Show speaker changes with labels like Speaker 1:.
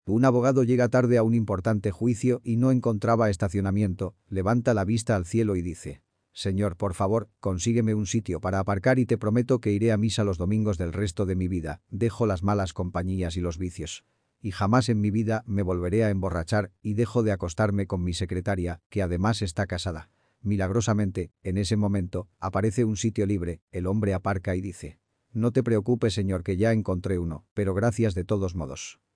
Speaker 1: Un abogado llega tarde a un importante juicio y no encontraba estacionamiento, levanta la vista al cielo y dice: Señor, por favor, consígueme un sitio para aparcar y te prometo que iré a misa los domingos del resto de mi vida, dejo las malas compañías y los vicios. Y jamás en mi vida me volveré a emborrachar y dejo de acostarme con mi secretaria, que además está casada. Milagrosamente, en ese momento, aparece un sitio libre, el hombre aparca y dice: No te preocupes, señor, que ya encontré uno, pero gracias de todos modos.